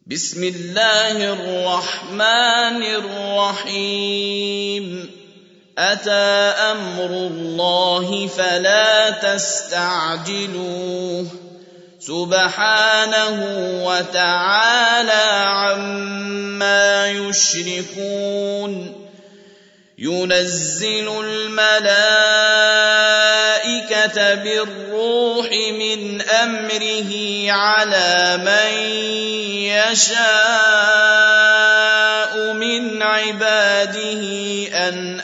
بسم الله الرحمن الرحيم أتى أمر الله فلا تستعجلوه سبحانه وتعالى عما يشركون ينزل الملائكة بالروح من أمره على من يشاء من عباده أن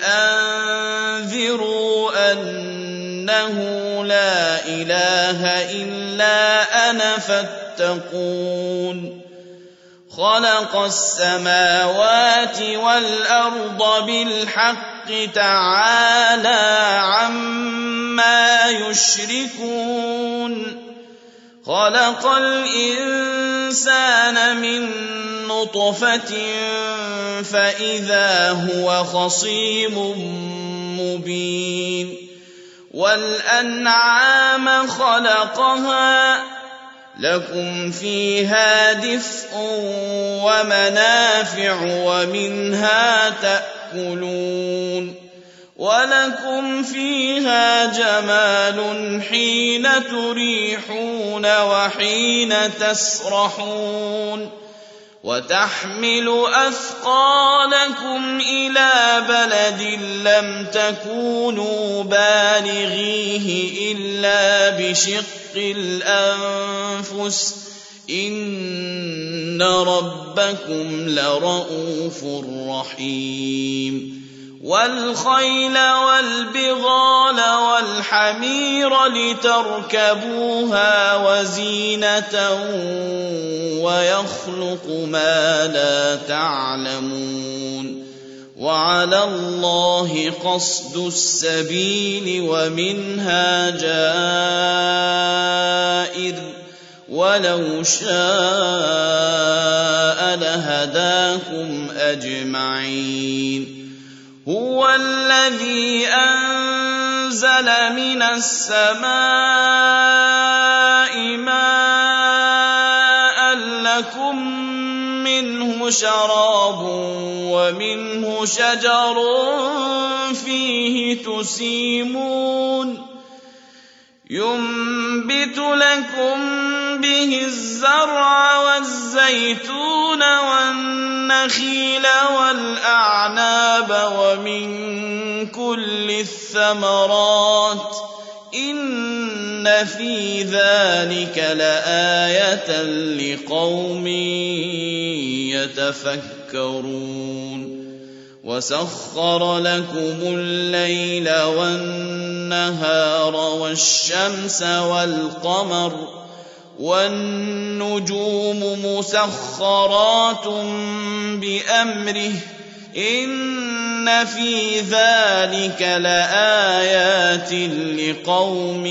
أنذروا أنه لا إله إلا أنا فاتقون خلق السماوات والأرض بالحق تعالى عما يشركون خلق الإنسان من نطفة فإذا هو خصيم مبين والأنعام خلقها لكم فيها دفء ومنافع ومنها تأكلون ولكم فيها جمال حين تريحون وحين تسرحون وتحمل أثقالكم إلى بلد لم تكونوا بالغيه إلا بشق الأنفس إن ربكم لرءوف رحيم والخيل والبغال والحمير لتركبوها وزينة ويخلق ما لا تعلمون وعلى الله قصد السبيل ومنها جائر ولو شاء لهداكم أجمعين هو الذي أنزل من السماء ماء لكم منه شراب ومنه شجر فيه تسيمون ينبت لكم به الزرع والزيتون والنخيل والأعناب ومن كل الثمرات إن في ذلك لآية لقوم يتفكرون وسخر لكم الليل والنهار والشمس والقمر والنجوم مسخرات بأمره إن في ذلك لآيات لقوم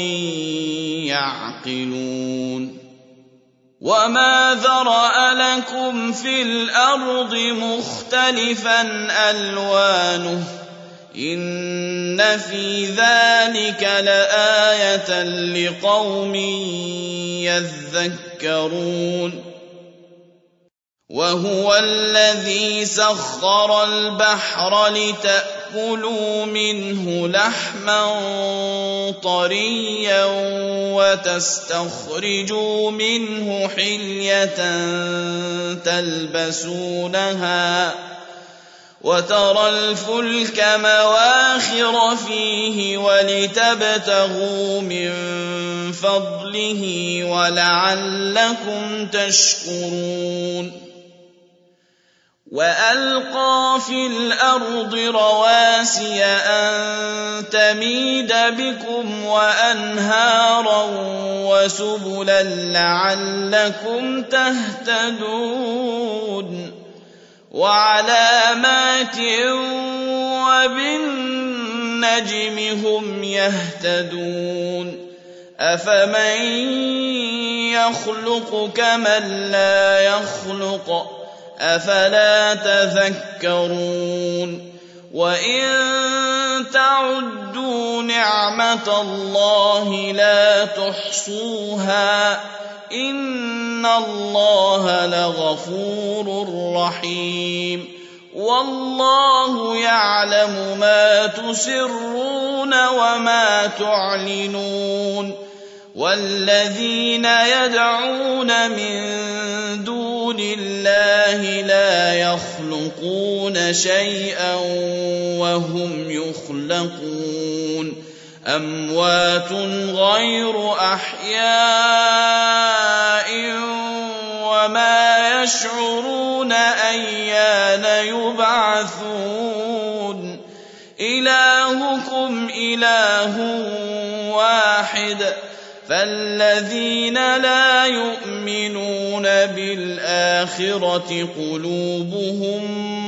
يعقلون وما ذرأ لكم في الأرض مختلفا ألوانه إن في ذلك لآية لقوم يذكرون وهو الذي سخر البحر لتأكلوا منه لحما طريا وتستخرجوا منه حلية تلبسونها وترى الفلك مواخر فيه ولتبتغوا من فضله ولعلكم تشكرون وألقى في الأرض رواسي أن تميد بكم وأنهارا وسبلا لعلكم تهتدون وعلامات وبالنجم هم يهتدون أفمن يخلق كمن لا يخلق أفلا تذكرون وإن تعدوا نعمة الله لا تحصوها إِنَّ اللَّهَ لَغَفُورٌ رَّحِيمٌ وَاللَّهُ يَعْلَمُ مَا تُسِرُّونَ وَمَا تُعْلِنُونَ وَالَّذِينَ يَدْعُونَ مِن دُونِ اللَّهِ لَا يَخْلُقُونَ شَيْئًا وَهُمْ يُخْلَقُونَ أَمْوَاتٌ غَيْرُ أَحْيَاءٍ وَمَا يَشْعُرُونَ أَيَّانَ يُبْعَثُونَ إِلَٰهُكُمْ إِلَٰهٌ وَاحِدٌ فَالَّذِينَ لَا يُؤْمِنُونَ بِالْآخِرَةِ قُلُوبُهُم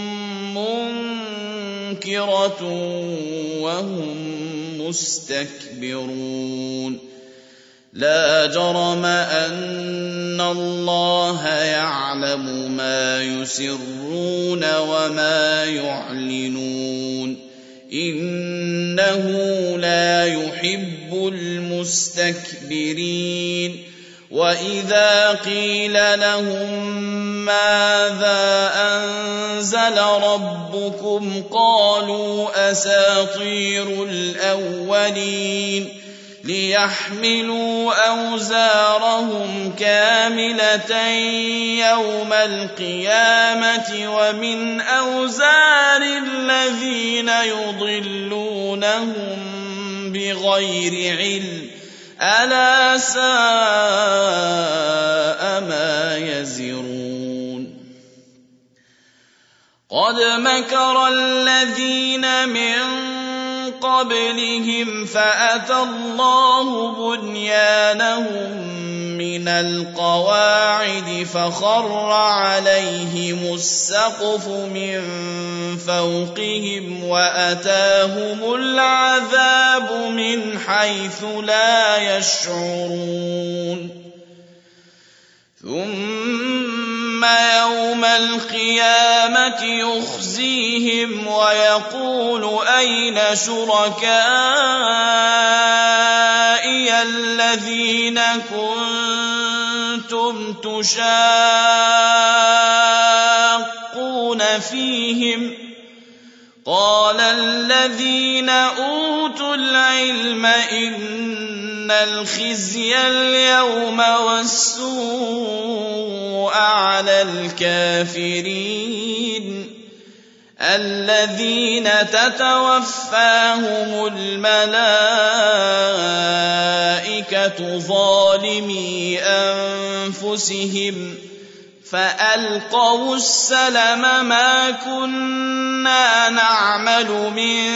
مُّنكِرَةٌ وَهُم مُّسْتَكْبِرُونَ لَا جَرَمَ أَنَّ اللَّهَ يَعْلَمُ مَا يُسِرُّونَ وَمَا يُعْلِنُونَ إِنَّهُ لَا يُحِبُّ الْمُسْتَكْبِرِينَ وَإِذَا قِيلَ لَهُم مَّاذَا أَنزَلَ رَبُّكُمْ قَالُوا أَسَاطِيرُ الْأَوَّلِينَ لِيَحْمِلُوا أَوْزَارَهُمْ كَامِلَةً يَوْمَ الْقِيَامَةِ وَمِنْ أَوْزَارِ الَّذِينَ يُضِلُّونَهُم بِغَيْرِ عِلْمٍ أَلَا سَاءَ مَا يَزِرُونَ قَدْ مَكَرَ الَّذِينَ مِن قَبْلِهِمْ فَأَتَى اللَّهُ بُنْيَانَهُم مِّنَ الْقَوَاعِدِ فَخَرَّ عَلَيْهِمُ السَّقْفُ مِن فَوْقِهِمْ وَأَتَاهُمُ الْعَذَابُ مِنْ حَيْثُ لَا يَشْعُرُونَ ثُمَّ يَوْمَ الْقِيَامَةِ يُخْزِيهِمْ وَيَقُولُ أَيْنَ شُرَكَائِيَ الَّذِينَ كُنتُمْ تُشَاقُّونَ فِيهِمْ قَالَ الَّذِينَ أُوتُوا الْعِلْمَ إِنَّ الْخِزْيَ الْيَوْمَ وَالسُّوءَ عَلَى الْكَافِرِينَ الَّذِينَ تَتَوَفَّاهُمُ الْمَلَائِكَةُ ظَالِمِي أَنفُسِهِمْ فَأَلْقَوُا السَّلَمَ مَا كُنَّا نَعْمَلُ مِن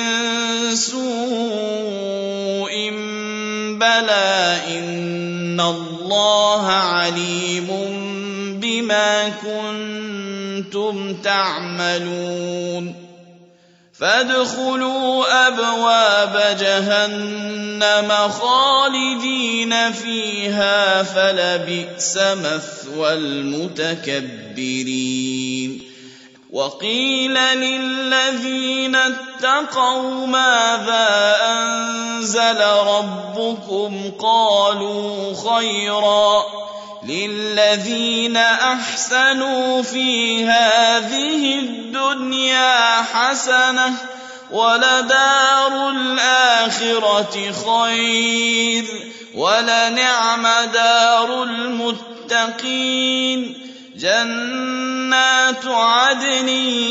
سُوءٍ بَلَىٰ إِنَّ اللَّهَ عَلِيمٌ بِمَا كُنتُمْ تَعْمَلُونَ فَادْخُلُوا أَبْوَابَ جَهَنَّمَ خَالِدِينَ فِيهَا فَلَبِئْسَ مَثْوَى الْمُتَكَبِّرِينَ وَقِيلَ لِلَّذِينَ اتَّقَوْا مَاذَا أَنزَلَ رَبُّكُمْ قَالُوا خَيْرًا لِلَّذِينَ أَحْسَنُوا فِي هَٰذِهِ الدُّنْيَا حَسَنَةٌ وَلَدَارُ الْآخِرَةِ خَيْرٌ وَلَنِعْمَ دَارُ الْمُتَّقِينَ جَنَّاتُ عَدْنٍ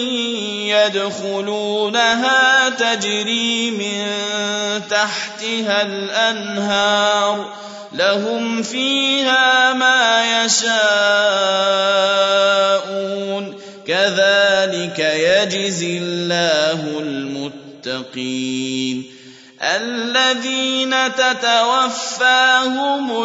يَدْخُلُونَهَا تَجْرِي مِن تَحْتِهَا الْأَنْهَارُ لَهُمْ فِيهَا مَا يَشَاءُونَ كَذَٰلِكَ يَجْزِي اللَّهُ الْمُتَّقِينَ الَّذِينَ تَتَوَفَّاهُمُ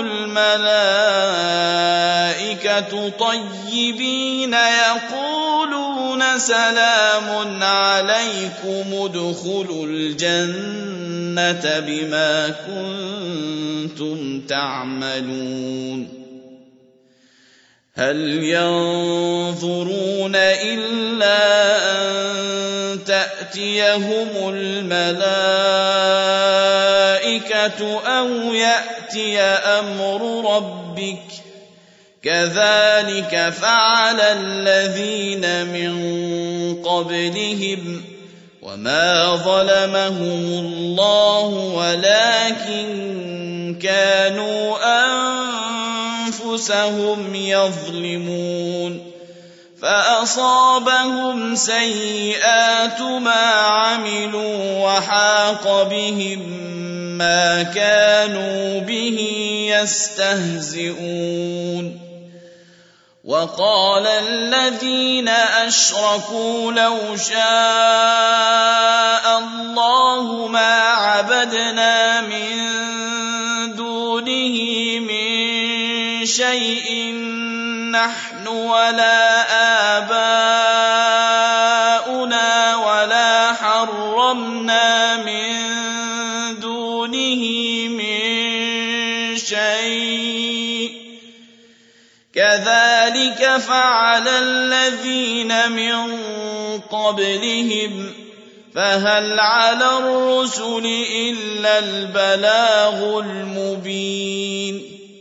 الْمَلَائِكَةُ طَيِّبِينَ يَقُولُونَ سَلَامٌ عَلَيْكُمُ ادْخُلُوا الْجَنَّةَ بِمَا كُنتُمْ تَعْمَلُونَ هَلْ يَنظُرُونَ إِلَّا أَن تَأْتِيَهُمُ الْمَلَائِكَةُ أَوْ يَأْتِيَ أَمْرُ رَبِّكَ كذلك فعل الذين من قبلهم وما ظلمهم الله ولكن كانوا أنفسهم يظلمون فأصابهم سيئات ما عملوا وحاق بهم ما كانوا به يستهزئون وقال الذين أشركوا لو شاء الله ما عبدنا من دونه من شيء نحن ولا آباؤنا ولا حرمنا من دونه من شيء كذلك فعل الذين من قبلهم فهل على الرسل إلا البلاغ المبين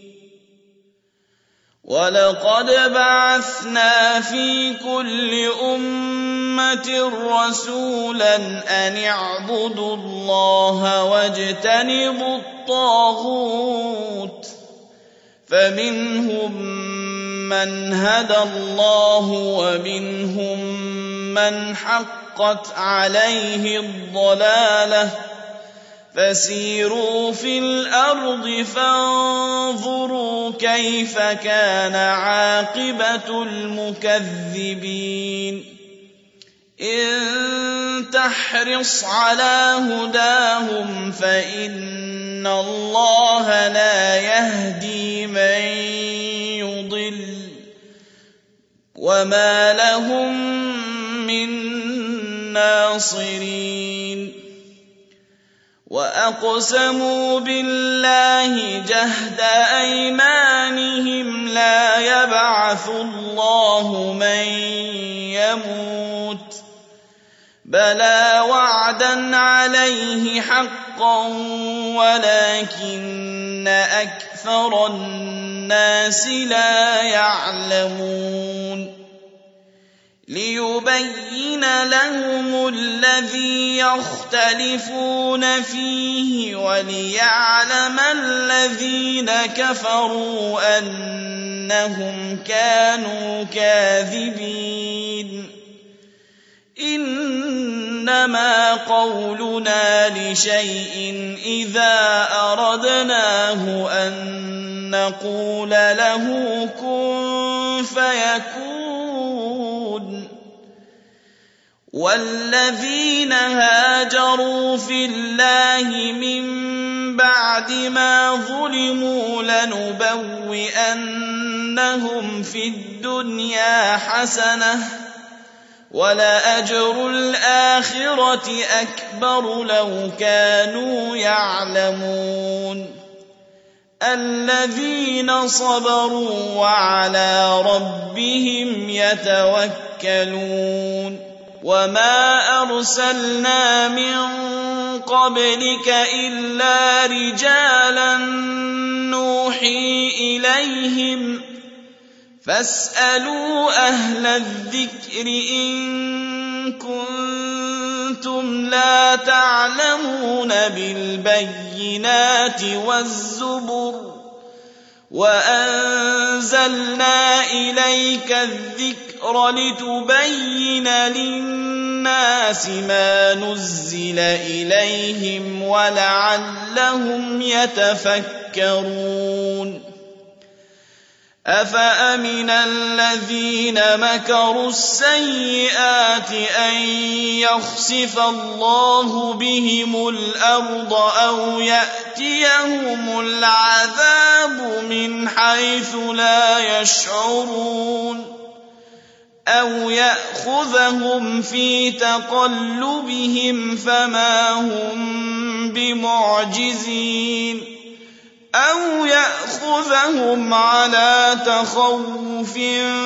ولقد بعثنا في كل أمة رسولا أن اعبدوا الله واجتنبوا الطاغوت فمنهم من هدى الله ومنهم من حقت عليه الضلالة فسيروا في الأرض فانظروا كيف كان عاقبة المكذبين إن تحرص على هداهم فإن الله لا يهدي من يضل وما لهم من ناصرين وأقسموا بالله جهد أيمانهم لا يبعث الله من يموت بلى وعدا عليه حقا ولكن أكثر الناس لا يعلمون ليبين لهم الذي يختلفون فيه وليعلم الذين كفروا أنهم كانوا كاذبين إنما قولنا لشيء إذا أردناه أن نقول له كن فيكون والذين هاجروا في الله من بعد ما ظلموا لنبوئنهم في الدنيا حسنة ولأجر الآخرة أكبر لو كانوا يعلمون الذين صبروا وعلى ربهم يتوكلون وما أرسلنا من قبلك إلا رجالا نوحي إليهم فاسألوا أهل الذكر إن كنتم لا تعلمون بالبينات والزبر وأنزلنا إليك الذكر لتبين للناس ما نزل إليهم ولعلهم يتفكرون أفأمن الذين مكروا السيئات أن يخسف الله بهم الأرض أو يأتيهم العذاب من حيث لا يشعرون أو يأخذهم في تقلبهم فما هم بمعجزين أو يأخذهم على تخوف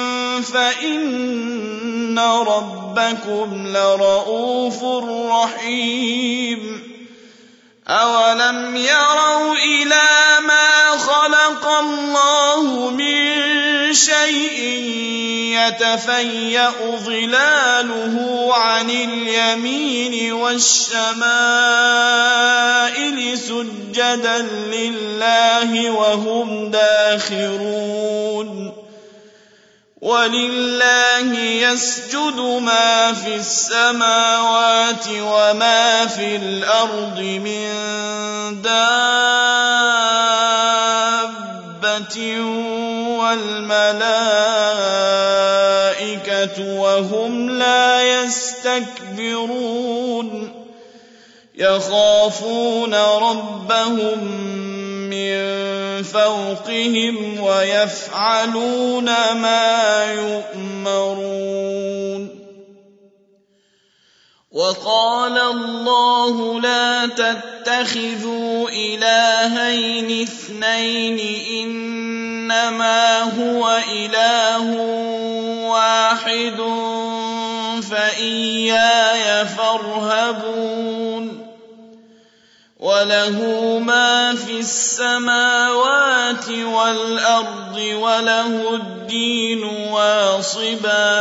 فإن ربكم لرؤوف رحيم أولم يروا إلى ما خلق الله من شيء يتفيأ ظلاله عن اليمين والشمائل سجدا لله وهم داخرون ولله يسجد ما في السماوات وما في الأرض من دابة والملائكة وهم لا يستكبرون يخافون ربهم من فوقهم ويفعلون ما يؤمرون وقال الله لا تتخذوا إلهين اثنين إنما هو إله واحد فإياي فارهبون وله ما في السماوات والأرض وله الدين واصبا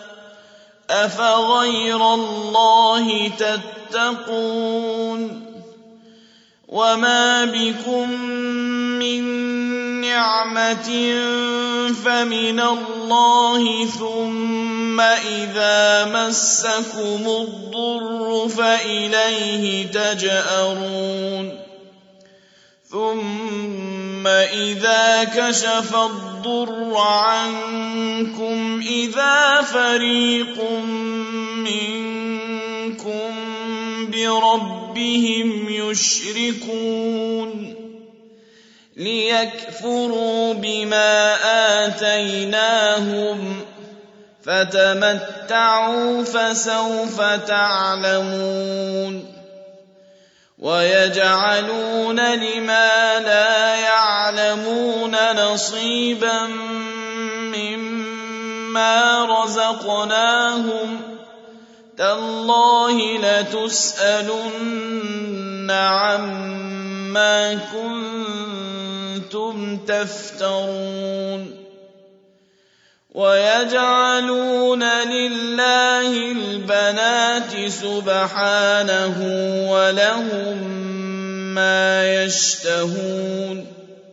أفغير الله تتقون وما بكم من نعمة فمن الله ثم إذا مسكم الضر فإليه تجأرون ثم إذا كشف الضر عنكم إذا فريق منكم بربهم يشركون ليكفروا بما آتيناهم فتمتعوا فسوف تعلمون ويجعلون لما لا يعلمون نصيبا مما رزقناهم تالله لتسألن عما كنتم تفترون ويجعلون لله البنات سبحانه ولهم ما يشتهون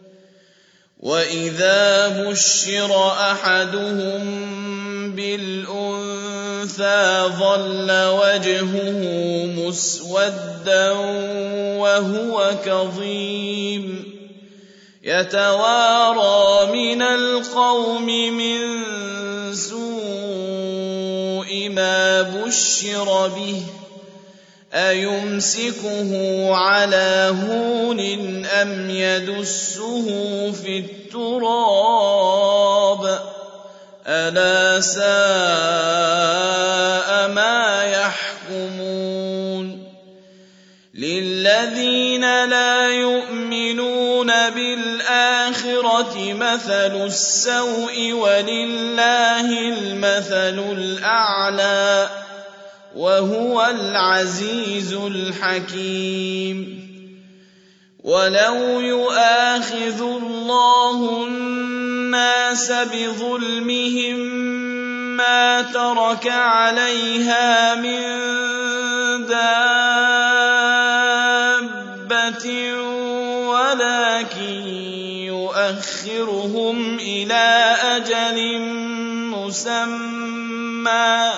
وإذا بشر أحدهم بالأنثى ظل وجهه مسودا وهو كظيم يتوارى من القوم من سوء ما بشر به أيمسكه على هون أم يدسه في التراب ألا ساء ما يحكمون للذين لا يؤمنون بالآخرة مثل السوء ولله المثل الأعلى وهو العزيز الحكيم ولو يؤاخذ الله الناس بظلمهم ما ترك عليها من دابة ولكن يؤخرهم إلى أجل مسمى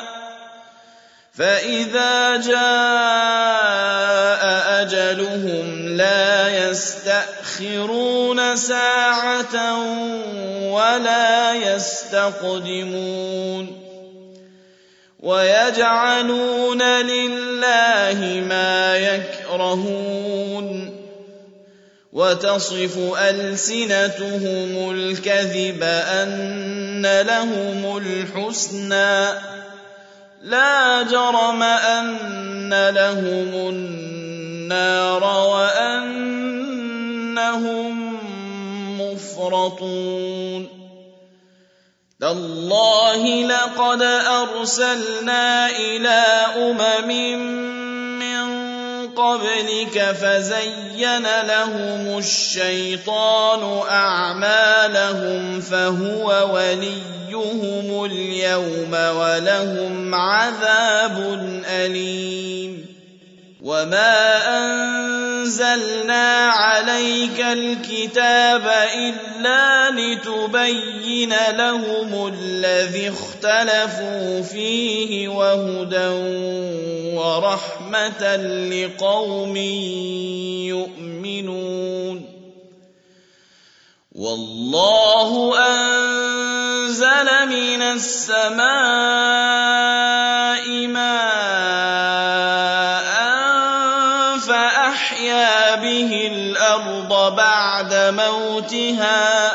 فإذا جاء أجلهم لا يستأخرون ساعة ولا يستقدمون ويجعلون لله ما يكرهون وتصف ألسنتهم الكذب أن لهم الحسنى لا جرم أن لهم النار وأنهم مفرطون تالله لقد أرسلنا إلى أمم من قبلك فزين لهم الشيطان أعمالهم فهو وليهم اليوم ولهم عذاب أليم وما أنزلنا عليك الكتاب إلا لتبين لهم الذي اختلفوا فيه وهدى ورحمة لقوم يؤمنون والله أنزل من السماء ماء فأحيا به الأرض بعد موتها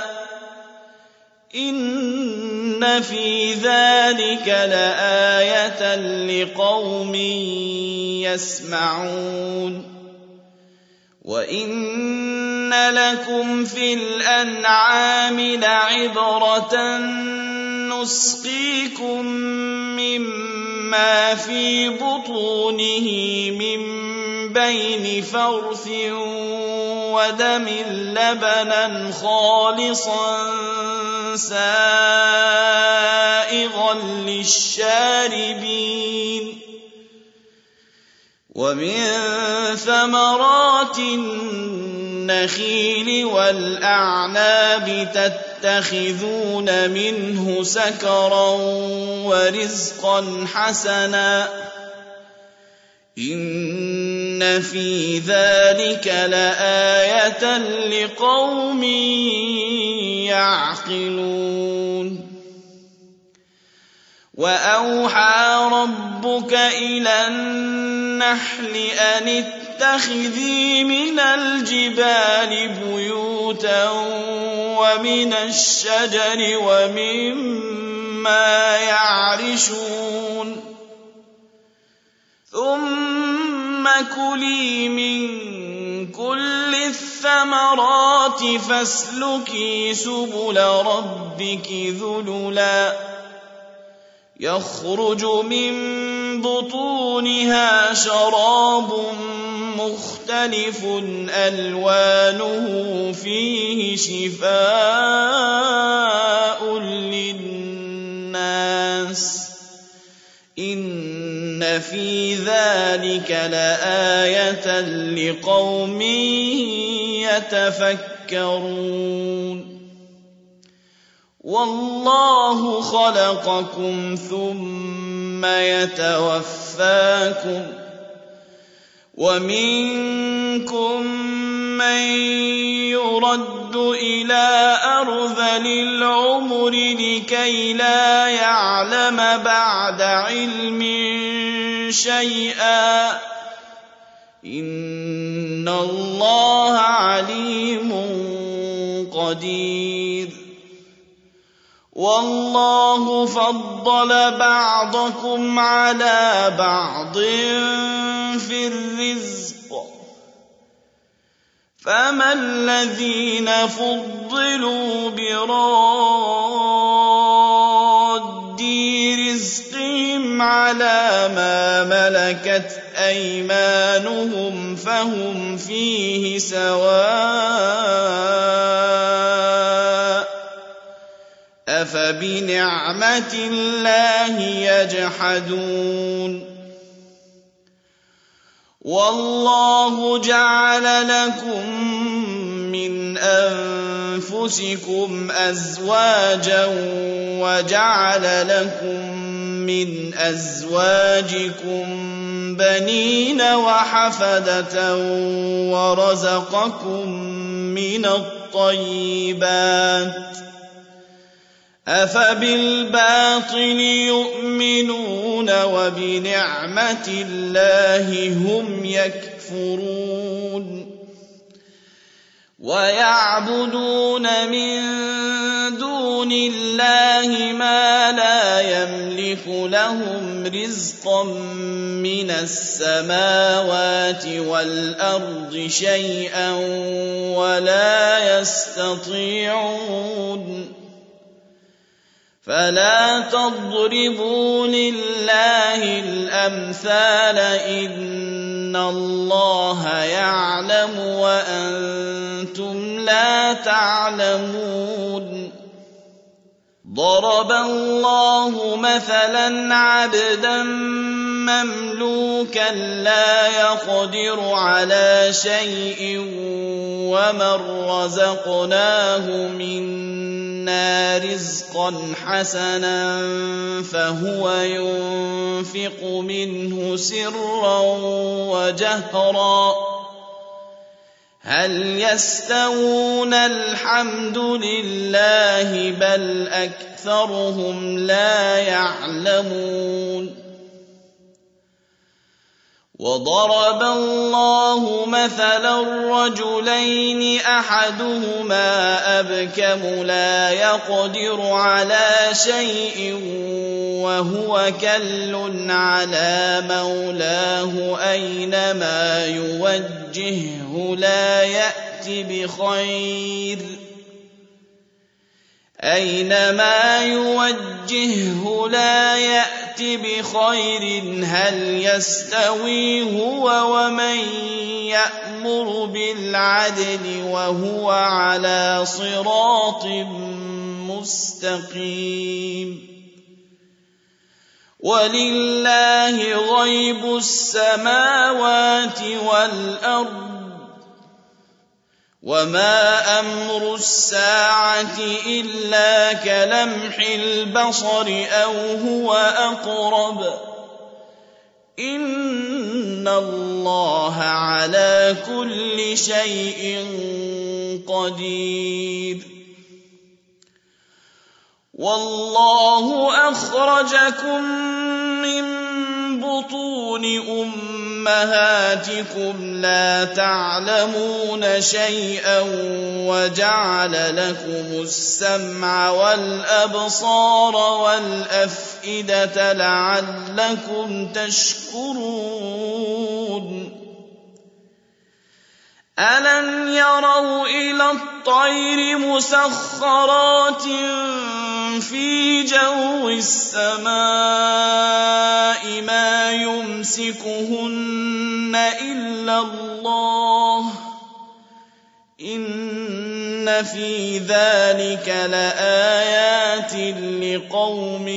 إن في ذلك لآية لقوم يسمعون وإن لكم في الأنعام لعبرة نسقيكم مما في بطونه من بين فرث ودم لبنا خالصا سائغا للشاربين ومن ثمرات النخيل والأعناب تتخذون منه سكرا ورزقا حسنا إن في ذلك لآية لقوم يعقلون وأوحى ربك إلى النحل أن اتخذي من الجبال بيوتا ومن الشجر ومما يعرشون ثم كلي من كل الثمرات فاسلكي سبل ربك ذللا يخرج من بطونها شراب مختلف ألوانه فيه شفاء للناس إن في ذلك لآية لقوم يتفكرون والله خلقكم ثم يتوفاكم ومنكم من يرد إلى أرذل العمر لكي لا يعلم بعد علم شيئا إن الله عليم قدير والله فضل بعضكم على بعض في الرزق فما الذين فضلوا براد رزقهم على ما ملكت أيمانهم فهم فيه سواء أفبنعمة الله يجحدون والله جعل لكم من أنفسكم أزواجا وجعل لكم من أزواجكم بنين وحفدة ورزقكم من الطيبات أفبالباطل يؤمنون وبنعمة الله هم يكفرون ويعبدون من دون الله ما لا يملك لهم رزقا من السماوات والأرض شيئا ولا يستطيعون فلا تضربوا لله الأمثال إن أَنَّ اللَّهَ يَعْلَمُ وَأَنتُمْ لَا تَعْلَمُونَ ضَرَبَ اللَّهُ مَثَلًا عَبْدًا مَّمْلُوكًا لَّا يَقْدِرُ عَلَىٰ شَيْءٍ وَمَن رَّزَقْنَاهُ مِنَّا رِزْقًا حَسَنًا فَهُوَ يُنفِقُ مِنْهُ سِرًّا وَجَهْرًا هَلْ يَسْتَوُونَ ۚ الْحَمْدُ لِلَّهِ ۚ بَلْ أَكْثَرُهُمْ لَا يَعْلَمُونَ وَضَرَبَ اللَّهُ مَثَلًا رَّجُلَيْنِ أَحَدُهُمَا أَبْكَمُ لَا يَقْدِرُ عَلَىٰ شَيْءٍ وَهُوَ كَلٌّ عَلَىٰ مَوْلَاهُ أَيْنَمَا يُوَجِّههُّ لَا يَأْتِ بِخَيْرٍ هَلْ يَسْتَوِي هُوَ وَمَن يَأْمُرُ بِالْعَدْلِ وَهُوَ عَلَىٰ صِرَاطٍ مُّسْتَقِيمٍ وَلِلَّهِ غَيْبُ السَّمَاوَاتِ وَالْأَرْضِ وَمَا أَمْرُ السَّاعَةِ إِلَّا كَلَمْحِ الْبَصَرِ أَوْ هُوَ أَقْرَبُ ۚ إِنَّ اللَّهَ عَلَىٰ كُلِّ شَيْءٍ قَدِيرٌ وَاللَّهُ أَخْرَجَكُم مِّن بُطُونِ أُمَّهَاتِكُمْ لَا تَعْلَمُونَ شَيْئًا وَجَعَلَ لَكُمُ السَّمْعَ وَالْأَبْصَارَ وَالْأَفْئِدَةَ لَعَلَّكُمْ تَشْكُرُونَ أَلَمْ يَرَوْا إِلَى الطَّيْرِ مُسَخَّرَاتٍ فِي جَوِّ السَّمَاءِ مَا يُمْسِكُهُنَّ إِلَّا اللَّهُ ۗ إِنَّ فِي ذَٰلِكَ لَآيَاتٍ لِّقَوْمٍ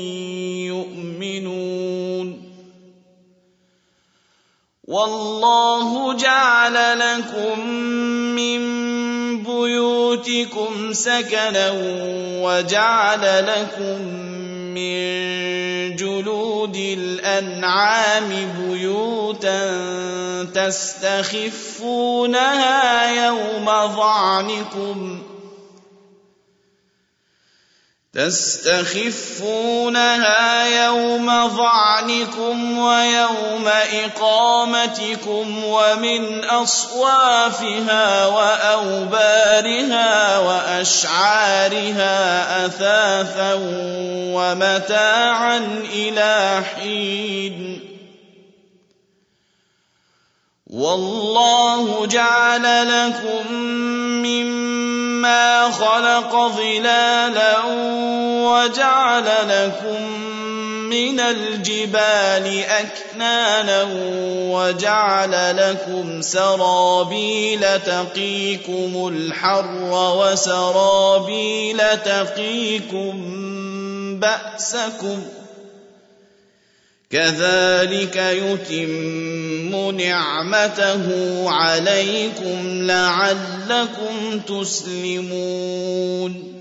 يُؤْمِنُونَ وَاللَّهُ جَعَلَ لَكُم مِّن بُيُوتِكُمْ سَكَنًا وَجَعَلَ لَكُم مِّن جُلُودِ الْأَنْعَامِ بُيُوتًا تَسْتَخِفُّونَهَا يَوْمَ ظَعْنِكُمْ وَيَوْمَ إِقَامَتِكُمْ وَمِنْ أَصْوَافِهَا وَأَوْبَارِهَا وَأَشْعَارِهَا أَثَاثًا وَمَتَاعًا إِلَىٰ حِينٍ وَاللَّهُ جَعَلَ لَكُم مِّمَّا خَلَقَ ظِلَالًا وَجَعَلَ لَكُم مِّنَ الْجِبَالِ أَكْنَانًا وَجَعَلَ لَكُمْ سَرَابِيلَ تَقِيكُمُ الْحَرَّ وَسَرَابِيلَ تَقِيكُم بَأْسَكُمْ ۚ كَذَٰلِكَ يُتِمُّ نِعْمَتَهُ عَلَيْكُمْ لَعَلَّكُمْ تُسْلِمُونَ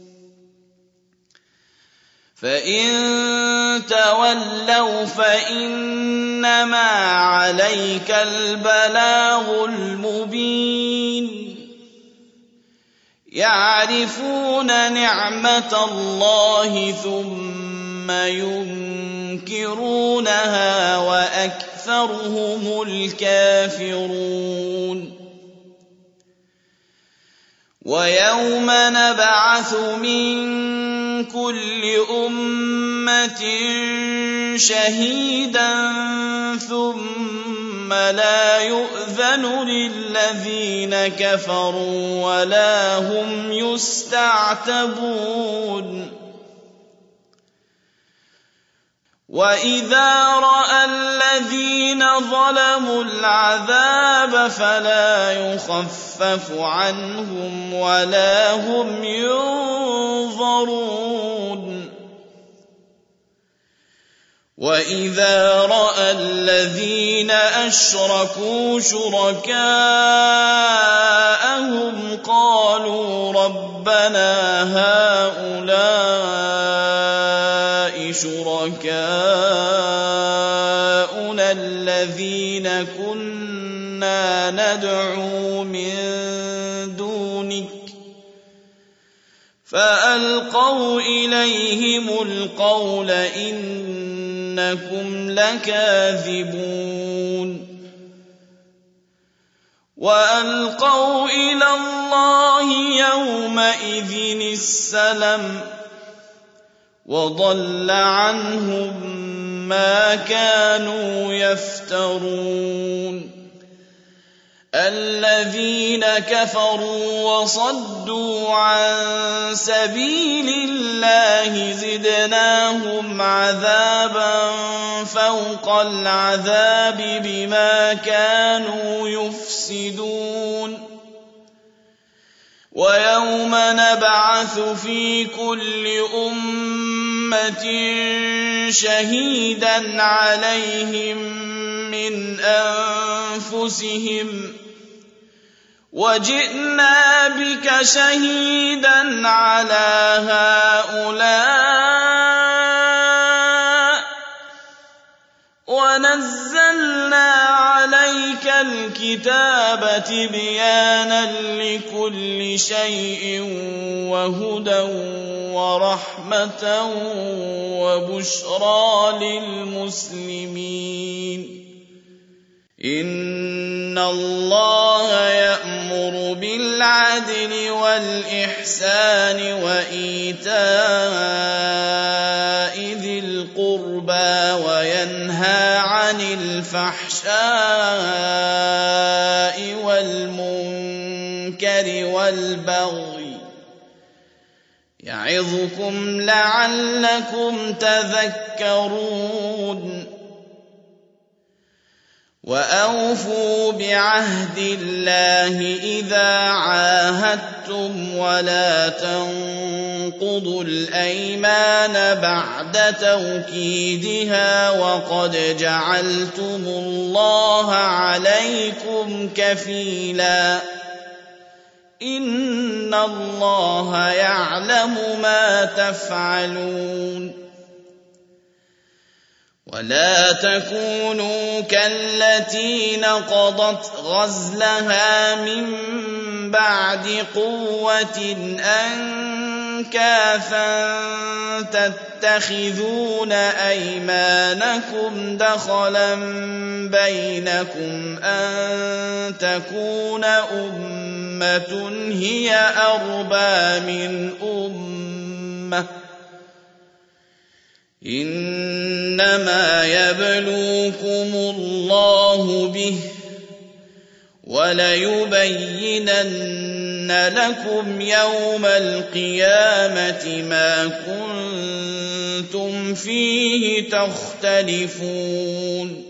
فَإِن تَوَلَّوْا فَإِنَّمَا عَلَيْكَ الْبَلَاغُ الْمُبِينُ يَعْرِفُونَ نِعْمَتَ اللَّهِ ثُمَّ يُنكِرُونَهَا وَأَكْثَرُهُمُ الْكَافِرُونَ وَيَوْمَ نَبْعَثُ مِن كُلِّ أُمَّةٍ شَهِيدًا ثُمَّ لَا يُؤْذَنُ لِلَّذِينَ كَفَرُوا وَلَا هُمْ يُسْتَعْتَبُونَ وَإِذَا رَأَى الَّذِينَ ظَلَمُوا الْعَذَابَ فَلَا يُخَفَّفُ عَنْهُمْ وَلَا هُمْ يُنظَرُونَ وَإِذَا رَأَى الَّذِينَ أَشْرَكُوا شُرَكَاءَهُمْ قَالُوا رَبَّنَا هَٰؤُلَاءِ شُرَكَاؤُنَا الَّذِينَ كُنَّا نَدْعُو مِن دُونِكَ فَأَلْقَوْا إِلَيْهِمُ الْقَوْلَ إِنَّكُمْ لَكَاذِبُونَ وَأَلْقَوْا إِلَى اللَّهِ يَوْمَئِذٍ السَّلَمَ وَضَلَّ عَنْهُم مَّا كَانُوا يَفْتَرُونَ الَّذِينَ كَفَرُوا وَصَدُّوا عَن سَبِيلِ اللَّهِ زِدْنَاهُمْ عَذَابًا فَوْقَ الْعَذَابِ بِمَا كَانُوا يُفْسِدُونَ وَيَوْمَ نَبْعَثُ فِي كُلِّ أُمَّةٍ شَهِيدًا عَلَيْهِم مِّنْ أَنفُسِهِمْ وَجِئْنَا بِكَ شَهِيدًا عَلَىٰ هَٰؤُلَاءِ وَنَزَّلْنَا عَلَيْكَ الْكِتَابَ تِبْيَانًا لِّكُلِّ شَيْءٍ وَهُدًى وَرَحْمَةً وَبُشْرَىٰ لِلْمُسْلِمِينَ إِنَّ اللَّهَ يَأْمُرُ بِالْعَدْلِ وَالْإِحْسَانِ وَإِيتَاءِ ذِي الْقُرْبَىٰ وَيَنْهَىٰ عَنِ الْفَحْشَاءِ وَالْمُنكَرِ وَالْبَغْيِ يَعِظُكُمْ لَعَلَّكُمْ تَذَكَّرُونَ وَأَوْفُوا بِعَهْدِ اللَّهِ إِذَا عَاهَدتُّمْ وَلَا تَنقُضُوا الْأَيْمَانَ بَعْدَ تَوْكِيدِهَا وَقَدْ جَعَلْتُمُ اللَّهَ عَلَيْكُمْ كَفِيلًا إِنَّ اللَّهَ يَعْلَمُ مَا تَفْعَلُونَ وَلَا تَكُونُوا كَالَّتِي نَقَضَتْ غَزْلَهَا مِن بَعْدِ قُوَّةٍ أَنكَاثًا تَتَّخِذُونَ أَيْمَانَكُمْ دَخَلًا بَيْنَكُمْ أَن تَكُونَ أُمَّةٌ هِيَ أَرْبَىٰ مِنْ أُمَّةٍ إِنَّمَا يَبْلُوكُمُ اللَّهُ بِهِ وَلَيُبَيِّنَنَّ لَكُمْ يَوْمَ الْقِيَامَةِ مَا كُنتُمْ فِيهِ تَخْتَلِفُونَ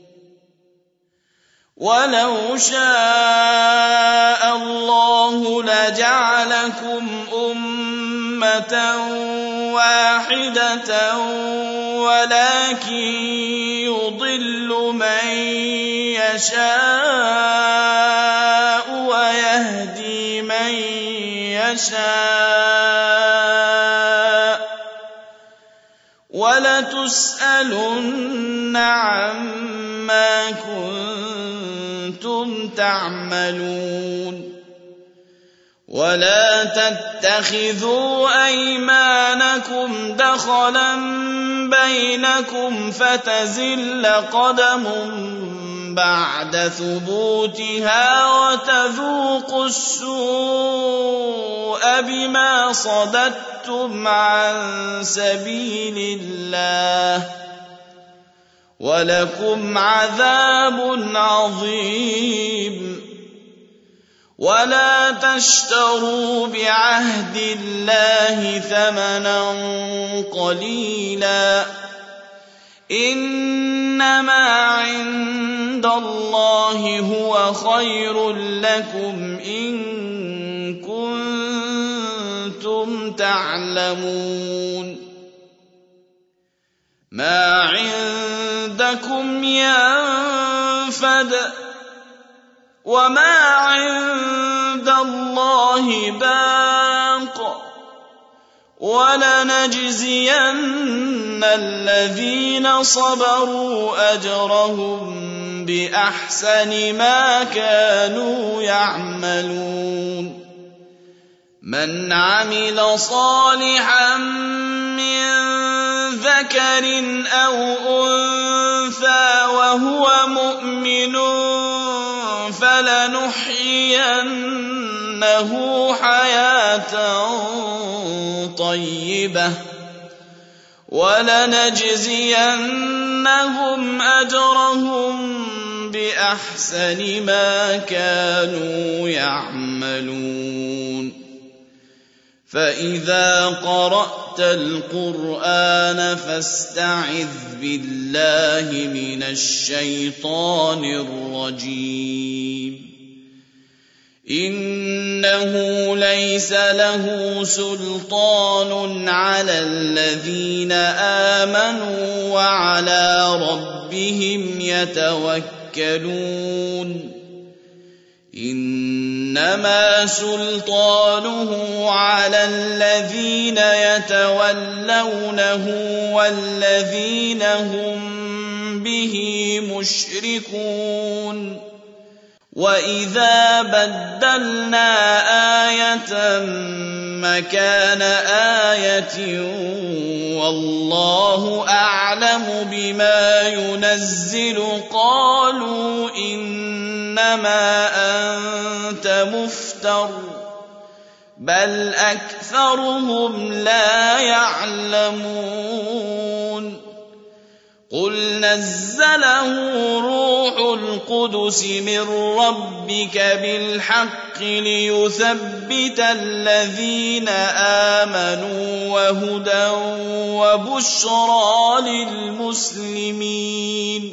وَلَوْ شَاءَ اللَّهُ لَجَعَلَكُمْ أُمَّةً وَاحِدَةً وَلَٰكِن يُضِلُّ مَن يَشَاءُ وَيَهْدِي مَن يَشَاءُ وَلَتُسْأَلُنَّ عَمَّا كُنتُمْ تَعْمَلُونَ وَلَا تَتَّخِذُوا أَيْمَانَكُمْ دَخَلًا بَيْنَكُمْ فَتَزِلَّ قَدَمٌ بَعْدَ ثُبُوتِهَا وَتَذُوقُوا السُّوءَ بِمَا صَدَدتُّمْ عَن سَبِيلِ اللَّهِ وَلَكُمْ عَذَابٌ عَظِيمٌ وَلَا تَشْتَرُوا بِعَهْدِ اللَّهِ ثَمَنًا قَلِيلًا إنما عند الله هو خير لكم إن كنتم تعلمون ما عندكم ينفد وما عند الله باق ولنجزين الذين صبروا أجرهم بأحسن ما كانوا يعملون من عمل صالحا من ذكر أو أنثى وهو مؤمن فلنحيينه حياة طيبة ولنجزينهم أجرهم بأحسن ما كانوا يعملون فإذا قرأت القرآن فاستعذ بالله من الشيطان الرجيم إنه ليس له سلطان على الذين آمنوا وعلى ربهم يتوكلون إنما سلطانه على الذين يتولونه والذين هم به مشركون وإذا بدلنا آية مكان آية والله أعلم بما ينزل قالوا إنما أنت مفتر بل أكثرهم لا يعلمون قل نزله روح القدس من ربك بالحق ليثبت الذين آمنوا وهدى وبشرى للمسلمين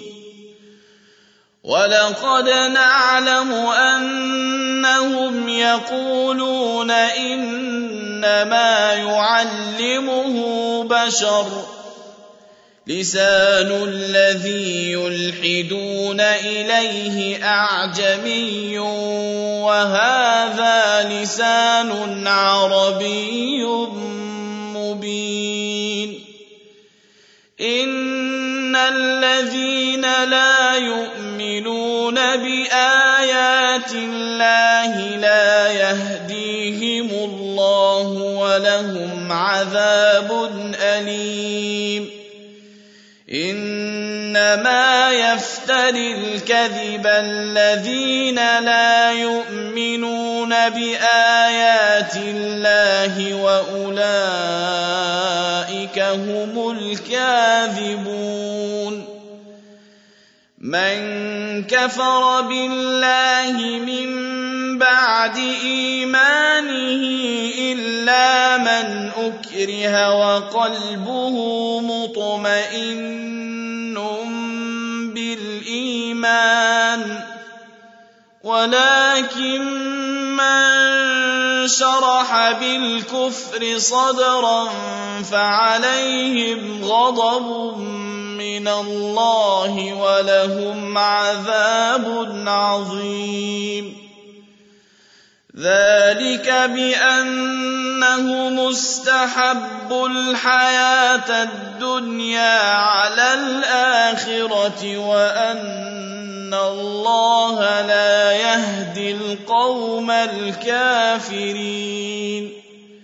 ولقد نعلم أنهم يقولون إنما يعلمه بشر لسان الذي يلحدون إليه أعجمي وهذا لسان عربي مبين إن الذين لا يؤمنون بآيات الله لا يهديهم الله ولهم عذاب أليم إنما يفتري الكذب الذين لا يؤمنون بآيات الله وأولئك هم الكاذبون من كفر بالله من بعد إيمانه إلا من أكره وقلبه مطمئن بالإيمان ولكن من شرح بالكفر صدرا فعليهم غضب من الله ولهم عذاب عظيم ذلك بأنهم استحبوا الحياة الدنيا على الآخرة وأن الله لا يهدي القوم الكافرين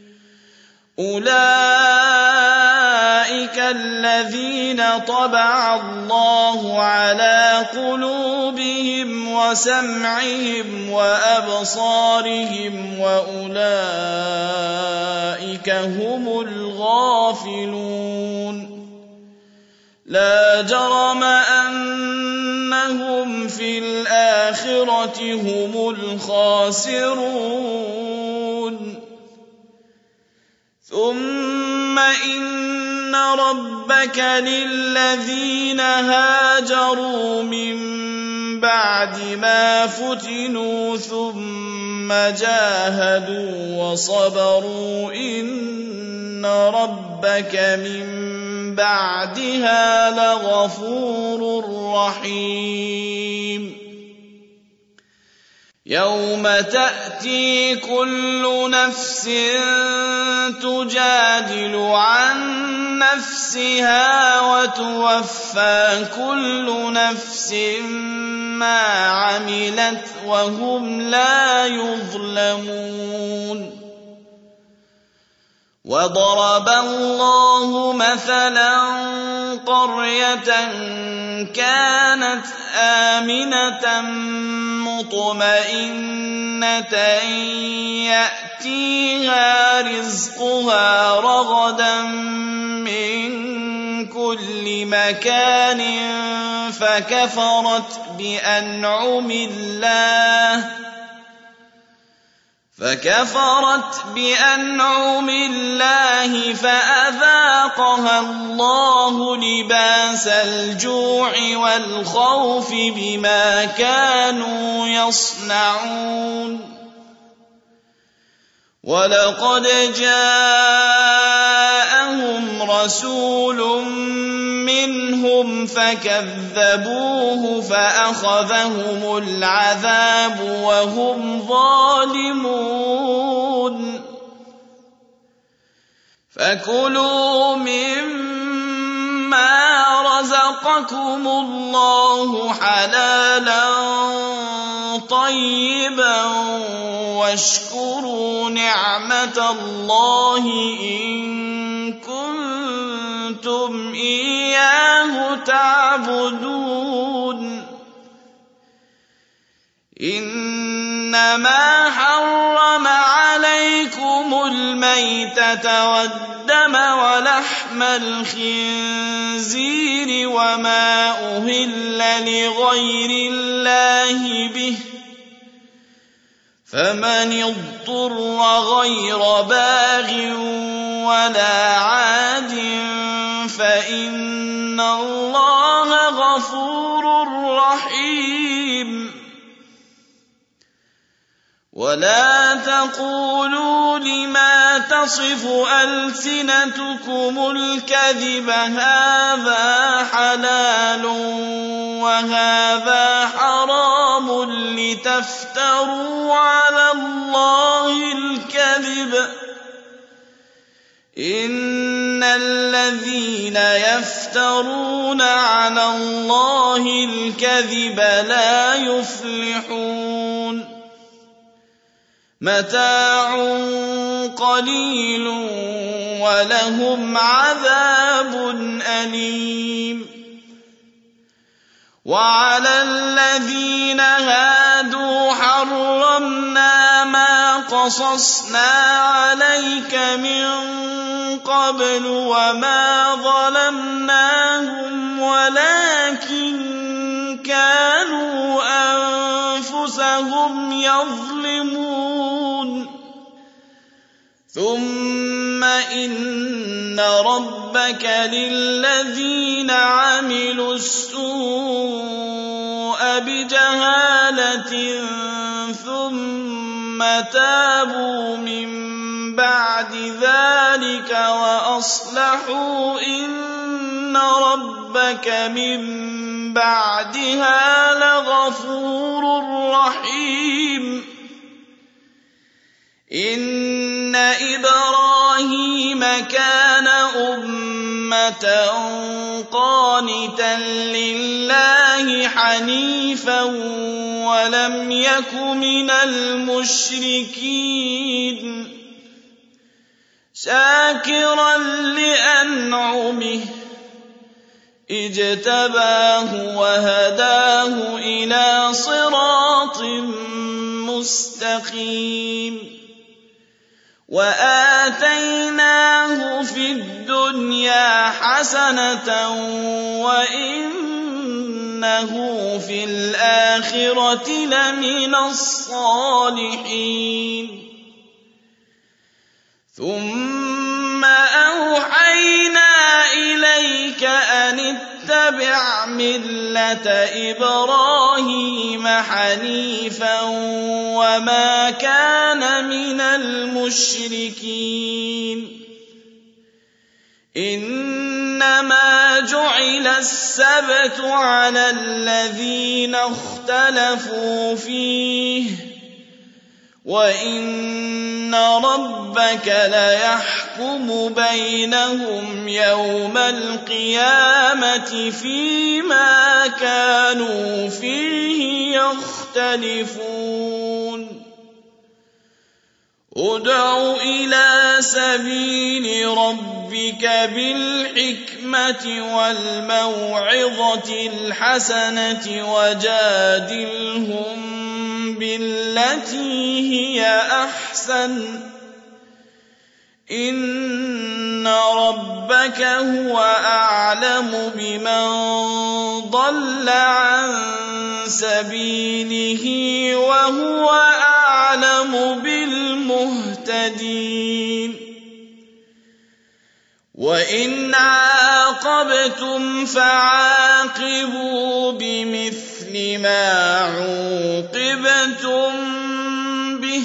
أولئك الذين طبع الله على قلوبهم وسمعهم وأبصارهم وأولئك هم الغافلون لا جرم أنهم في الآخرة هم الخاسرون ثم إن ربك ربك للذين هاجروا من بعد ما فتنوا ثم جاهدوا وصبروا إن ربك من بعدها لغفور رحيم يوم تأتي كل نفس تجادل عن نفسها وتوفى كل نفس ما عملت وهم لا يظلمون وضرب الله مثلا قرية كانت آمنة مطمئنة يأتيها رزقها رغدا من كل مكان فكفرت بأنعم الله فأذاقها الله لباس الجوع والخوف بما كانوا يصنعون ولقد جاءهم رسول منهم فكذبوه فأخذهم العذاب وهم ظالمون فكلوا مما رزقكم الله حلالا طيبا واشكروا نعمة الله إن كنتم إياه تعبدون إنما حرم عليكم الميتة والدم ولحم الخنزير وما أهل لغير الله به فمن اضطر غير باغ ولا عاد فإن الله غفور رحيم ولا تقولوا لما تصف ألسنتكم الكذب هذا حلال وهذا حرام لتفتروا على الله الكذب إن الذين يفترون على الله الكذب لا يفلحون متاع قليل ولهم عذاب أليم وعلى الذين هادوا حرمنا ما قصصنا عليك من قبل وما ظلمناهم ولكن كانوا أنفسهم يظلمون ثم إن ربك للذين عملوا السوء بجهالة ثم تابوا من بعد ذلك وأصلحوا إن ربك من بعدها لغفور رحيم إن إبراهيم كان أمة قانتا لله حنيفا ولم يك من المشركين شاكرا لأنعمه اجتباه وهداه إلى صراط مستقيم وآتيناه في الدنيا حسنة وإنه في الآخرة لمن الصالحين ثم أوحينا إليك إِلَيْكَ أَنِ اتَّبِعْ مِلَّةَ إِبْرَاهِيمَ حَنِيفًا وَمَا كَانَ مِنَ الْمُشْرِكِينَ إِنَّمَا جُعِلَ السَّبْتُ عَلَى الَّذِينَ اخْتَلَفُوا فِيهِ وَإِنَّ رَبَّكَ لَيَحْكُمُ بَيْنَهُمْ يَوْمَ الْقِيَامَةِ فِيمَا كَانُوا فِيهِ يَخْتَلِفُونَ ادْعُ إِلَىٰ سَبِيلِ رَبِّكَ بِالْحِكْمَةِ وَالْمَوْعِظَةِ الْحَسَنَةِ وَجَادِلْهُم بِالَّتِي هِيَ أَحْسَنُ ۚ إِنَّ رَبَّكَ هُوَ أَعْلَمُ بِمَن ضَلَّ عَن سَبِيلِهِ وَهُوَ أَعْلَمُ بِالْمُهْتَدِينَ وَإِنْ عَاقَبْتُمْ فَعَاقِبُوا بِمِثْلِ مَا عُوقِبْتُم بِهِ ۖ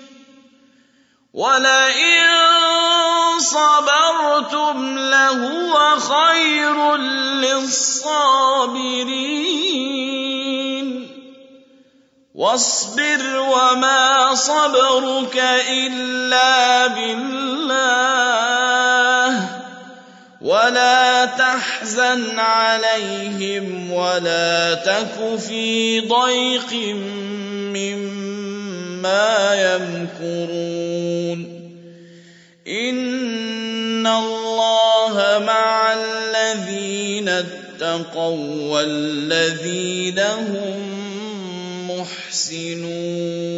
وَلَئِن صَبَرْتُمْ لَهُوَ خَيْرٌ لِّلصَّابِرِينَ وَاصْبِرْ وَمَا صَبْرُكَ إِلَّا بِاللَّهِ وَلَا تَحْزَنْ عَلَيْهِمْ وَلَا تَكُ فِي ضَيْقٍ مِّمَّا يَمْكُرُونَ إِنَّ اللَّهَ مَعَ الَّذِينَ اتَّقَوا وَّالَّذِينَ هُم مُّحْسِنُونَ